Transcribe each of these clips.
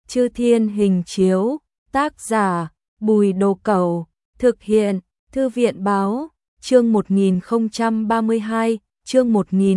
Chư Thiên Hình Chiếu, tác giả, Bùi Đồ Cẩu, thực hiện, Thư viện Báo, chương 1032, chương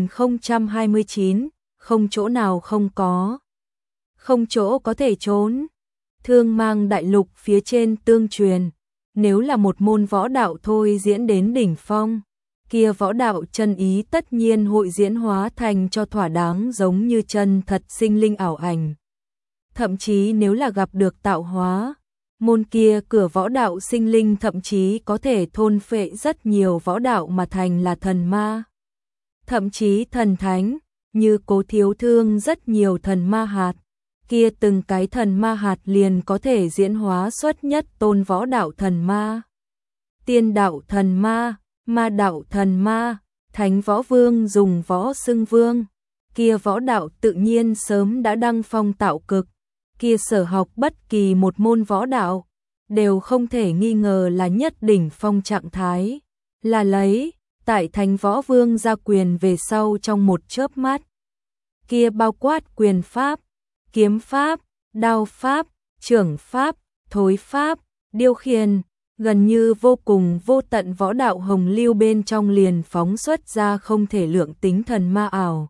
1029, không chỗ nào không có. Không chỗ có thể trốn. Thương Mang đại lục phía trên tương truyền, nếu là một môn võ đạo thôi diễn đến đỉnh phong, kia võ đạo chân ý tất nhiên hội diễn hóa thành cho thỏa đáng giống như chân thật sinh linh ảo ảnh. Thậm chí nếu là gặp được tạo hóa, môn kia cửa võ đạo sinh linh thậm chí có thể thôn phệ rất nhiều võ đạo mà thành là thần ma. Thậm chí thần thánh, như Cố Thiếu Thương rất nhiều thần ma hạt, kia từng cái thần ma hạt liền có thể diễn hóa xuất nhất tôn võ đạo thần ma. Tiên đạo thần ma, ma đạo thần ma, thánh võ vương dùng võ xưng vương, kia võ đạo tự nhiên sớm đã đăng phong tạo cực, kia sở học bất kỳ một môn võ đạo, đều không thể nghi ngờ là nhất đỉnh phong trạng thái, là lấy, tại thánh võ vương ra quyền về sau trong một chớp mắt. Kia bao quát quyền pháp, kiếm pháp, đao pháp, trưởng pháp, thối pháp, điêu khiển, gần như vô cùng vô tận võ đạo hồng lưu bên trong liền phóng xuất ra không thể lượng tính thần ma ảo.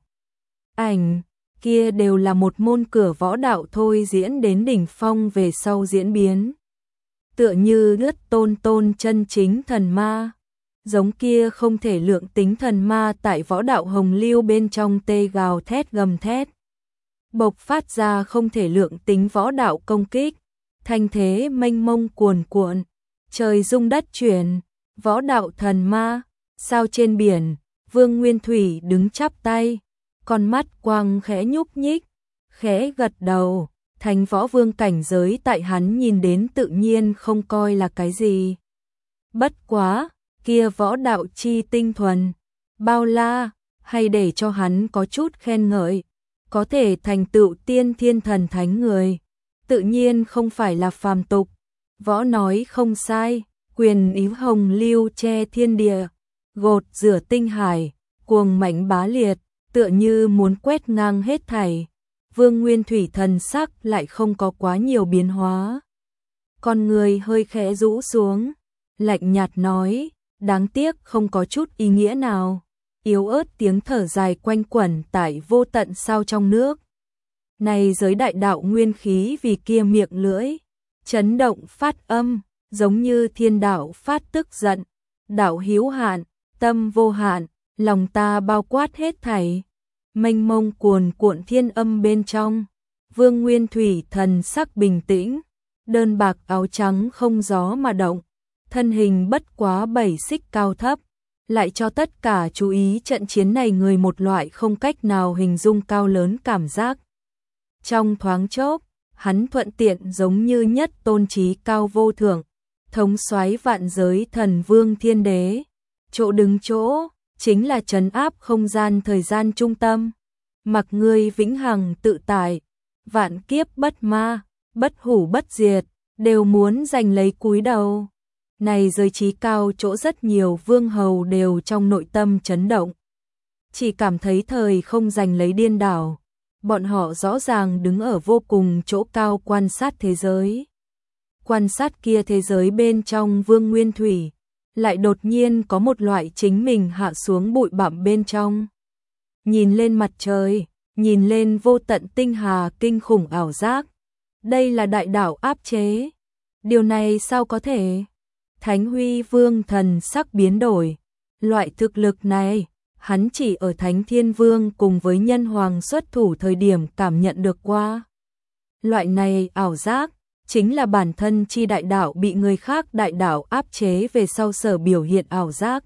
Ảnh, kia đều là một môn cửa võ đạo thôi diễn đến đỉnh phong về sau diễn biến. Tựa như nhất tôn chân chính thần ma, giống kia không thể lượng tính thần ma tại võ đạo hồng lưu bên trong tê gào thét gầm thét. Bộc phát ra không thể lượng tính võ đạo công kích, thanh thế mênh mông cuồn cuộn, trời rung đất chuyển, võ đạo thần ma, sao trên biển, Vương Nguyên Thủy đứng chắp tay, con mắt quang khẽ nhúc nhích, khẽ gật đầu, thánh võ vương cảnh giới tại hắn nhìn đến tự nhiên không coi là cái gì. Bất quá, kia võ đạo chi tinh thuần, bao la, hay để cho hắn có chút khen ngợi, có thể thành tựu tiên thiên thần thánh người, tự nhiên không phải là phàm tục. Võ nói không sai, quyền ý hồng lưu che thiên địa, gột rửa tinh hải, cuồng mãnh bá liệt, tựa như muốn quét ngang hết thảy. Vương Nguyên Thủy thần sắc lại không có quá nhiều biến hóa. Con người hơi khẽ rũ xuống, lạnh nhạt nói, đáng tiếc không có chút ý nghĩa nào. Yếu ớt tiếng thở dài quanh quẩn tại vô tận sao trong nước. Này giới đại đạo nguyên khí vì kia miệng lưỡi, chấn động phát âm, giống như thiên đạo phát tức giận, đạo hiếu hạn, tâm vô hạn, lòng ta bao quát hết thảy. Mênh mông cuồn cuộn thiên âm bên trong, Vương Nguyên Thủy thần sắc bình tĩnh, đơn bạc áo trắng không gió mà động, thân hình bất quá 7 xích cao thấp, lại cho tất cả chú ý trận chiến này người một loại không cách nào hình dung cao lớn cảm giác. Trong thoáng chốc, hắn thuận tiện giống như nhất tôn trí cao vô thượng, thống soái vạn giới thần vương thiên đế, chỗ đứng chỗ, chính là trấn áp không gian thời gian trung tâm, mặc ngươi vĩnh hằng tự tại, vạn kiếp bất ma, bất hủ bất diệt, đều muốn giành lấy cúi đầu. Này giới trí cao chỗ rất nhiều vương hầu đều trong nội tâm chấn động, chỉ cảm thấy thời không giành lấy điên đảo. Bọn họ rõ ràng đứng ở vô cùng chỗ cao quan sát thế giới. Quan sát kia thế giới bên trong Vương Nguyên Thủy, lại đột nhiên có một loại chính mình hạ xuống bụi bặm bên trong. Nhìn lên mặt trời, nhìn lên vô tận tinh hà kinh khủng ảo giác. Đây là đại đạo áp chế. Điều này sao có thể? Thánh Huy Vương thần sắc biến đổi. Loại thực lực này, hắn chỉ ở Thánh Thiên Vương cùng với Nhân Hoàng xuất thủ thời điểm cảm nhận được qua. Loại này ảo giác, chính là bản thân chi đại đạo bị người khác đại đạo áp chế về sau sở biểu hiện ảo giác.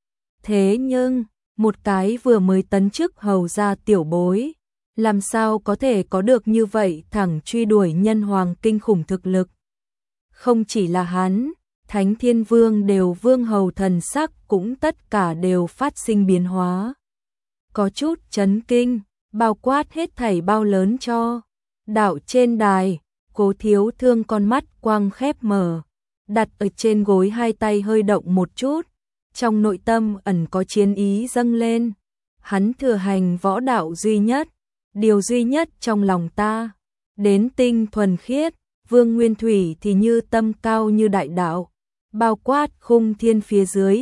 Thế nhưng, một cái vừa mới tấn chức hầu ra tiểu bối, làm sao có thể có được như vậy thẳng truy đuổi Nhân Hoàng kinh khủng thực lực. Không chỉ là hắn, Thánh Thiên Vương đều vương hầu thần sắc cũng tất cả đều phát sinh biến hóa. Có chút chấn kinh, bao quát hết thảy bao lớn cho. Đạo trên đài, Cố Thiếu Thương con mắt quang khép mở, đặt ở trên gối hai tay hơi động một chút, trong nội tâm ẩn có chiến ý dâng lên. Hắn thừa hành võ đạo duy nhất, điều duy nhất trong lòng ta, đến tinh thuần khiết, Vương Nguyên Thủy thì như tâm cao như đại đạo, bao quát khung thiên phía dưới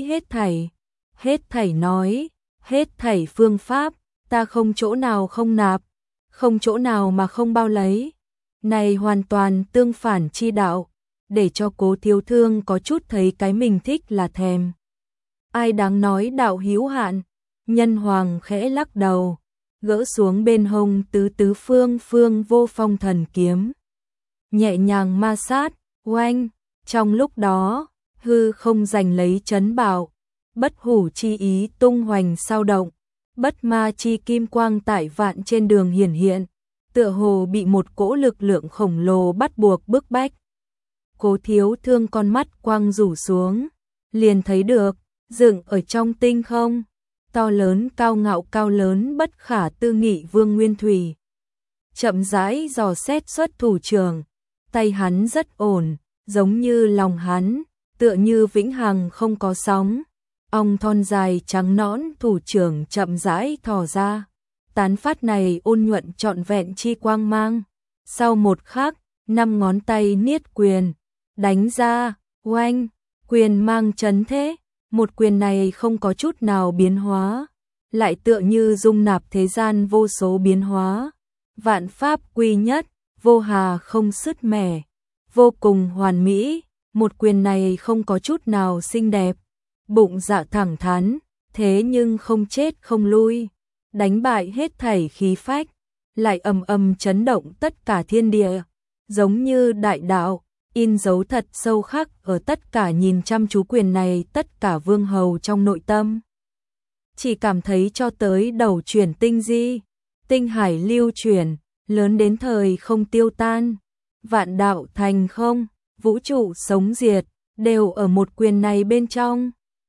hết thảy nói, hết thảy phương pháp, ta không chỗ nào không nạp, không chỗ nào mà không bao lấy. Này hoàn toàn tương phản chi đạo, để cho Cố Thiếu Thương có chút thấy cái mình thích là thèm. Ai đáng nói đạo hữu hạn, Nhân Hoàng khẽ lắc đầu, gỡ xuống bên hông tứ phương vô phong thần kiếm. Nhẹ nhàng ma sát, oanh, trong lúc đó, hư không giành lấy chấn bảo, bất hủ chi ý tung hoành sao động, bất ma chi kim quang tại vạn trên đường hiển hiện, tựa hồ bị một cỗ lực lượng khổng lồ bắt buộc bức bách. Cố Thiếu Thương con mắt quang rủ xuống, liền thấy được, dựng ở trong tinh không, to lớn cao ngạo cao lớn bất khả tư nghị Vương Nguyên Thủy. Chậm rãi dò xét xuất thủ trường, tay hắn rất ổn, giống như lòng hắn, tựa như vĩnh hằng không có sóng. Ong thon dài trắng nõn thủ trưởng chậm rãi thò ra, tán phát này ôn nhuận trọn vẹn chi quang mang. Sau một khắc, 5 ngón tay niết quyền, đánh ra, oanh, quyền mang chấn thế, một quyền này không có chút nào biến hóa, lại tựa như dung nạp thế gian vô số biến hóa, vạn pháp quy nhất, vô hà không sứt mẻ, vô cùng hoàn mỹ, một quyền này không có chút nào xinh đẹp, bụng dạ thẳng thắn, thế nhưng không chết không lui, đánh bại hết thảy khí phách, lại ầm chấn động tất cả thiên địa, giống như đại đạo, in dấu thật sâu khắc ở tất cả nhìn chăm chú quyền này tất cả vương hầu trong nội tâm. Chỉ cảm thấy cho tới đầu chuyển tinh di, tinh hải lưu chuyển, lớn đến thời không tiêu tan, vạn đạo thành không, vũ trụ sống diệt, đều ở một quyền này bên trong.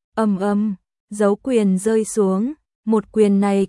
Dấu quyền rơi xuống, một quyền này,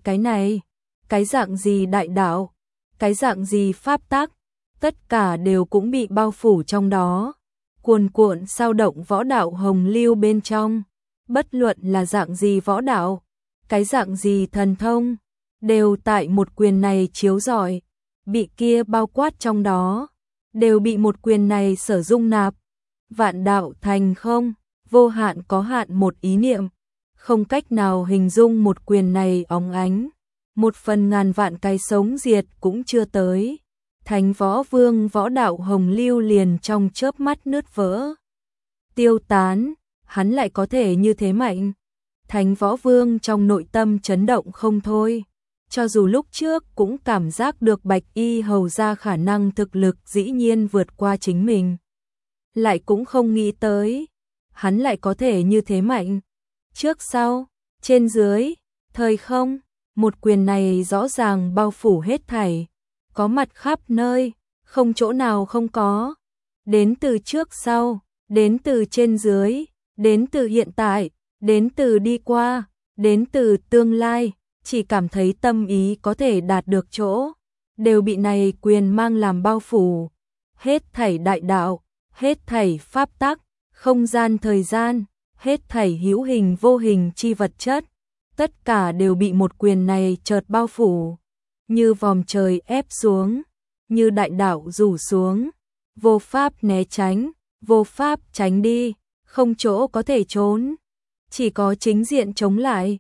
cái dạng gì đại đạo, cái dạng gì pháp tắc, tất cả đều cũng bị bao phủ trong đó, cuồn cuộn sao động võ đạo hồng lưu bên trong, bất luận là dạng gì võ đạo, cái dạng gì thần thông, đều tại một quyền này chiếu rọi, bị kia bao quát trong đó, đều bị một quyền này sở dung nạp, vạn đạo thành không, vô hạn có hạn một ý niệm, không cách nào hình dung một quyền này óng ánh, một phần ngàn vạn cái sống diệt cũng chưa tới. Thánh Võ Vương võ đạo hồng lưu liền trong chớp mắt nứt vỡ, tiêu tán, hắn lại có thể như thế mạnh. Thánh Võ Vương trong nội tâm chấn động không thôi, cho dù lúc trước cũng cảm giác được Bạch Y hầu ra khả năng thực lực dĩ nhiên vượt qua chính mình, lại cũng không nghĩ tới, hắn lại có thể như thế mạnh. Trước sau, trên dưới, thời không, một quyền này rõ ràng bao phủ hết thảy, có mặt khắp nơi, không chỗ nào không có. Đến từ trước sau, đến từ trên dưới, đến từ hiện tại, đến từ đi qua, đến từ tương lai, chỉ cảm thấy tâm ý có thể đạt được chỗ, đều bị này quyền mang làm bao phủ. Hết thảy đại đạo, hết thảy pháp tắc, không gian thời gian, hết thảy hữu hình vô hình chi vật chất, tất cả đều bị một quyền này chợt bao phủ, như vòm trời ép xuống, như đại đạo rủ xuống, vô pháp né tránh, vô pháp tránh đi, không chỗ có thể trốn, chỉ có chính diện chống lại.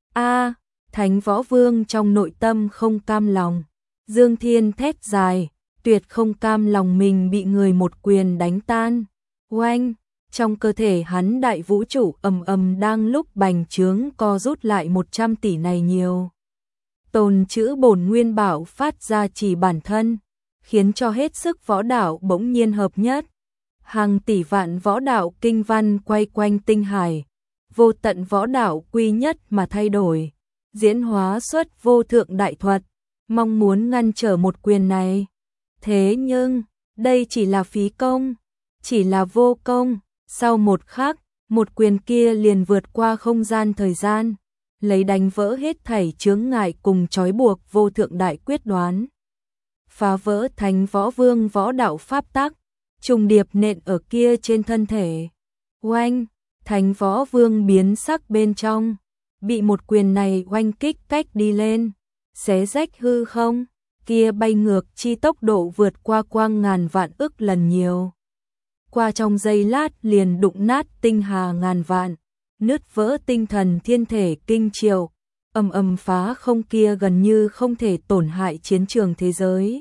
Thánh Võ Vương trong nội tâm không cam lòng, Dương Thiên thét dài, tuyệt không cam lòng mình bị người một quyền đánh tan. Oanh, trong cơ thể hắn đại vũ trụ đang lúc bành trướng co rút lại 100 tỷ này nhiều. Tồn chữ bổn nguyên bảo phát ra chỉ bản thân, khiến cho hết sức võ đạo bỗng nhiên hợp nhất. Hàng tỷ vạn võ đạo kinh văn quay quanh tinh hải, vô tận võ đạo quy nhất mà thay đổi, diễn hóa xuất vô thượng đại thuật, mong muốn ngăn trở một quyền này. Thế nhưng, đây chỉ là phí công, chỉ là vô công, sau một khắc, một quyền kia liền vượt qua không gian thời gian, lấy đánh vỡ hết thảy chướng ngại cùng trói buộc vô thượng đại quyết đoán. Phá vỡ Thánh Võ Vương võ đạo pháp tắc, trùng điệp nện ở kia trên thân thể. Oanh, Thánh Võ Vương biến sắc bên trong, bị một quyền này oanh kích cách đi lên, xé rách hư không, kia bay ngược chi tốc độ vượt qua quang ngàn vạn ức lần nhiều. Qua trong giây lát liền đụng nát tinh hà ngàn vạn, nứt vỡ tinh thần thiên thể kinh triệu, ầm ầm phá không kia gần như không thể tổn hại chiến trường thế giới.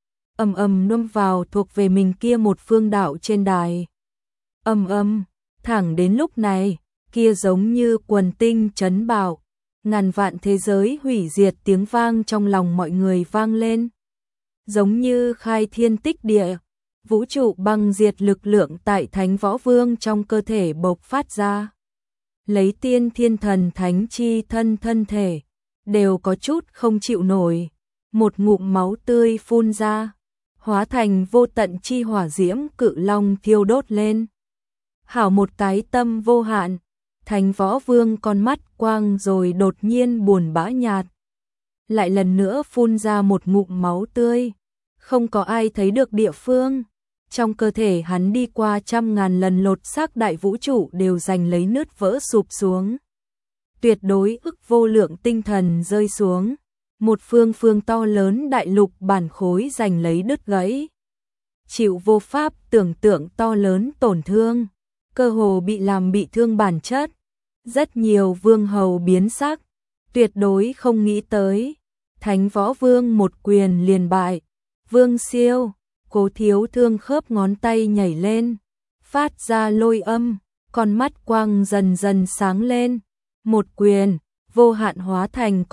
Ầm ầm đâm vào thuộc về mình kia một phương đạo trên đài. Ầm ầm, thẳng đến lúc này, kia giống như quần tinh chấn bạo, ngàn vạn thế giới hủy diệt tiếng vang trong lòng mọi người vang lên. Giống như khai thiên tích địa, vũ trụ băng diệt lực lượng tại Thánh Võ Vương trong cơ thể bộc phát ra. Lấy tiên thiên thần thánh chi thân thể, đều có chút không chịu nổi. Một ngụm máu tươi phun ra, hóa thành vô tận chi hỏa diễm cự long thiêu đốt lên. Hảo một cái tâm vô hạn, Thánh Võ Vương con mắt quang rồi đột nhiên buồn bã nhạt. Lại lần nữa phun ra một ngụm máu tươi, không có ai thấy được địa phương. Trong cơ thể hắn đi qua trăm ngàn lần lột xác đại vũ trụ đều giành lấy nứt vỡ sụp xuống. Tuyệt đối ức vô lượng tinh thần rơi xuống. Một phương phương to lớn đại lục bản khối giành lấy đứt gãy. Chịu vô pháp tưởng tượng to lớn tổn thương. Cơ hồ bị làm bị thương bản chất. Rất nhiều vương hầu biến sắc. Tuyệt đối không nghĩ tới. Thánh Võ Vương một quyền liền bại. Vương Siêu, Cố Thiếu Thương khớp ngón tay nhảy lên, phát ra lôi âm, con mắt quang dần dần sáng lên. Một quyền, vô hạn hóa thành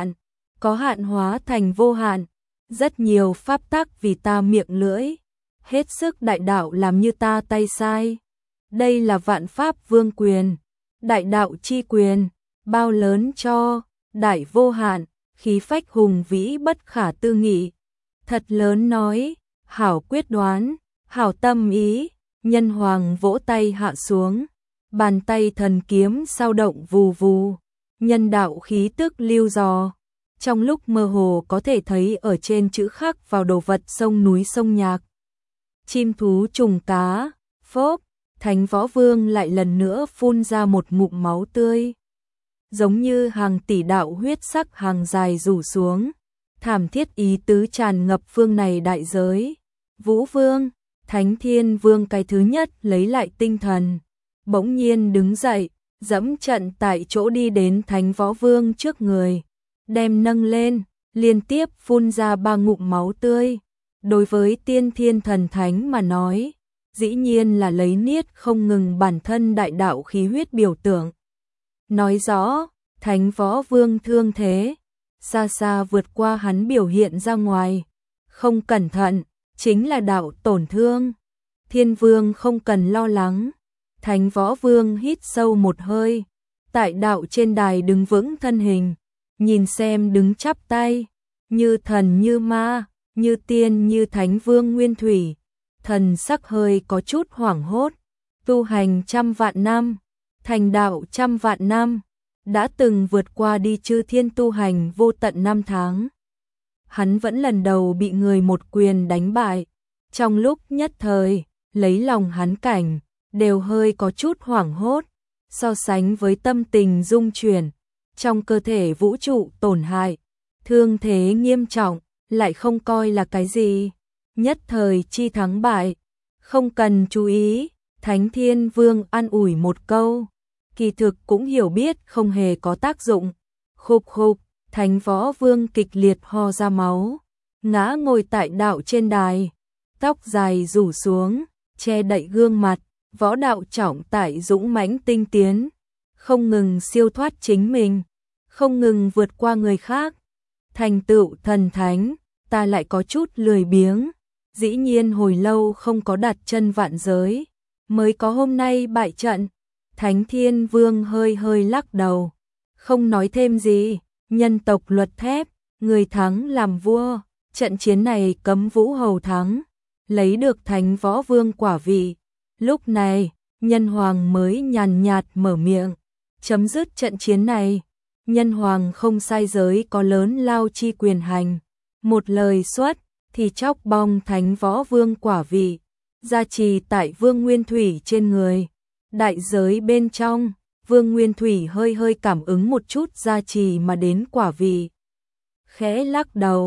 có hạn hóa thành vô hạn. Rất nhiều pháp tắc vì ta miệng lưỡi, hết sức đại đạo làm như ta tay sai. Đây là vạn pháp vương quyền, đại đạo chi quyền, bao lớn cho, đại vô hạn, khí phách hùng vĩ bất khả tư nghị. Thật lớn nói, hảo quyết đoán, hảo tâm ý. Nhân hoàng vỗ tay hạ xuống, bàn tay thần kiếm sao động vù vù, nhân đạo khí tức lưu dò. Trong lúc mơ hồ có thể thấy ở trên chữ khắc vào đồ vật sông núi sông nhạc. Chim thú trùng cá, phốp, Thánh Võ Vương lại lần nữa phun ra một ngụm máu tươi. Giống như hàng tỷ đạo huyết sắc hàng dài rủ xuống, thảm thiết ý tứ tràn ngập phương này đại giới. Vũ Vương, Thánh Thiên Vương cái thứ nhất lấy lại tinh thần, bỗng nhiên đứng dậy, dẫm trận tại chỗ đi đến Thánh Võ Vương trước người, đem nâng lên, liên tiếp phun ra 3 ngụm máu tươi. Đối với tiên thiên thần thánh mà nói, dĩ nhiên là lấy niết không ngừng bản thân đại đạo khí huyết biểu tượng. Nói rõ, Thánh Võ Vương thương thế, xa xa vượt qua hắn biểu hiện ra ngoài. Không cẩn thận, chính là đạo tổn thương. Thiên Vương không cần lo lắng. Thánh Võ Vương hít sâu một hơi, tại đạo trên đài đứng vững thân hình, nhìn xem đứng chắp tay, như thần như ma, như tiên như Thánh Vương Nguyên Thủy. Thần sắc hơi có chút hoảng hốt, tu hành 100 vạn năm, thành đạo 100 vạn năm, đã từng vượt qua đi chư thiên tu hành vô tận năm tháng. Hắn vẫn lần đầu bị người một quyền đánh bại, trong lúc nhất thời, lấy lòng hắn cảnh, đều hơi có chút hoảng hốt, so sánh với tâm tình rung chuyển, trong cơ thể vũ trụ tổn hại, thương thế nghiêm trọng, lại không coi là cái gì. Nhất thời chi thắng bại, không cần chú ý. Thánh Thiên Vương an ủi một câu, kỳ thực cũng hiểu biết không hề có tác dụng. Khục khục, Thánh Võ Vương kịch liệt ho ra máu, ngã ngồi tại đạo trên đài, tóc dài rủ xuống, che đậy gương mặt. Võ đạo trọng tải dũng mãnh tinh tiến, không ngừng siêu thoát chính mình, không ngừng vượt qua người khác. Thành tựu thần thánh, ta lại có chút lười biếng, dĩ nhiên hồi lâu không có đặt chân vạn giới, mới có hôm nay bại trận. Thánh Thiên Vương hơi hơi lắc đầu, không nói thêm gì. Nhân tộc luật thép, người thắng làm vua, trận chiến này cấm Vũ Hầu thắng, lấy được Thánh Võ Vương quả vị. Lúc này, Nhân Hoàng mới nhàn nhạt mở miệng, chấm dứt trận chiến này. Nhân Hoàng không sai giới có lớn lao chi quyền hành, một lời xuất thì chóc bong Thánh Võ Vương quả vị, gia trì tại Vương Nguyên Thủy trên người. Đại giới bên trong, Vương Nguyên Thủy hơi hơi cảm ứng một chút gia trì mà đến quả vị. Khẽ lắc đầu,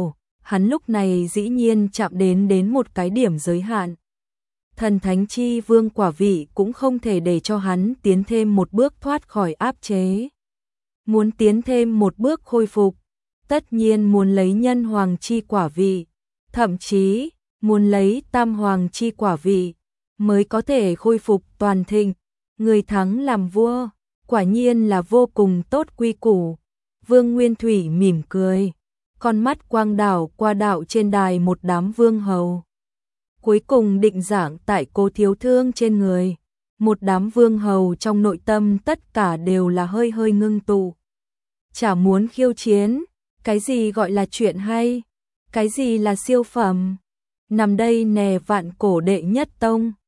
hắn lúc này dĩ nhiên chạm đến một cái điểm giới hạn. Thần thánh chi vương quả vị cũng không thể để cho hắn tiến thêm một bước thoát khỏi áp chế. Muốn tiến thêm một bước khôi phục, tất nhiên muốn lấy nhân hoàng chi quả vị, thậm chí muốn lấy tam hoàng chi quả vị, mới có thể khôi phục toàn thịnh, người thắng làm vua, quả nhiên là vô cùng tốt quy củ. Vương Nguyên Thủy mỉm cười, con mắt quang đảo qua đạo trên đài một đám vương hầu. Cuối cùng định giảng tại Cố Thiếu Thương trên người, một đám vương hầu trong nội tâm tất cả đều là hơi hơi ngưng tụ. Chả muốn khiêu chiến, cái gì gọi là chuyện hay, cái gì là siêu phẩm. Nằm đây nè vạn cổ đệ nhất tông,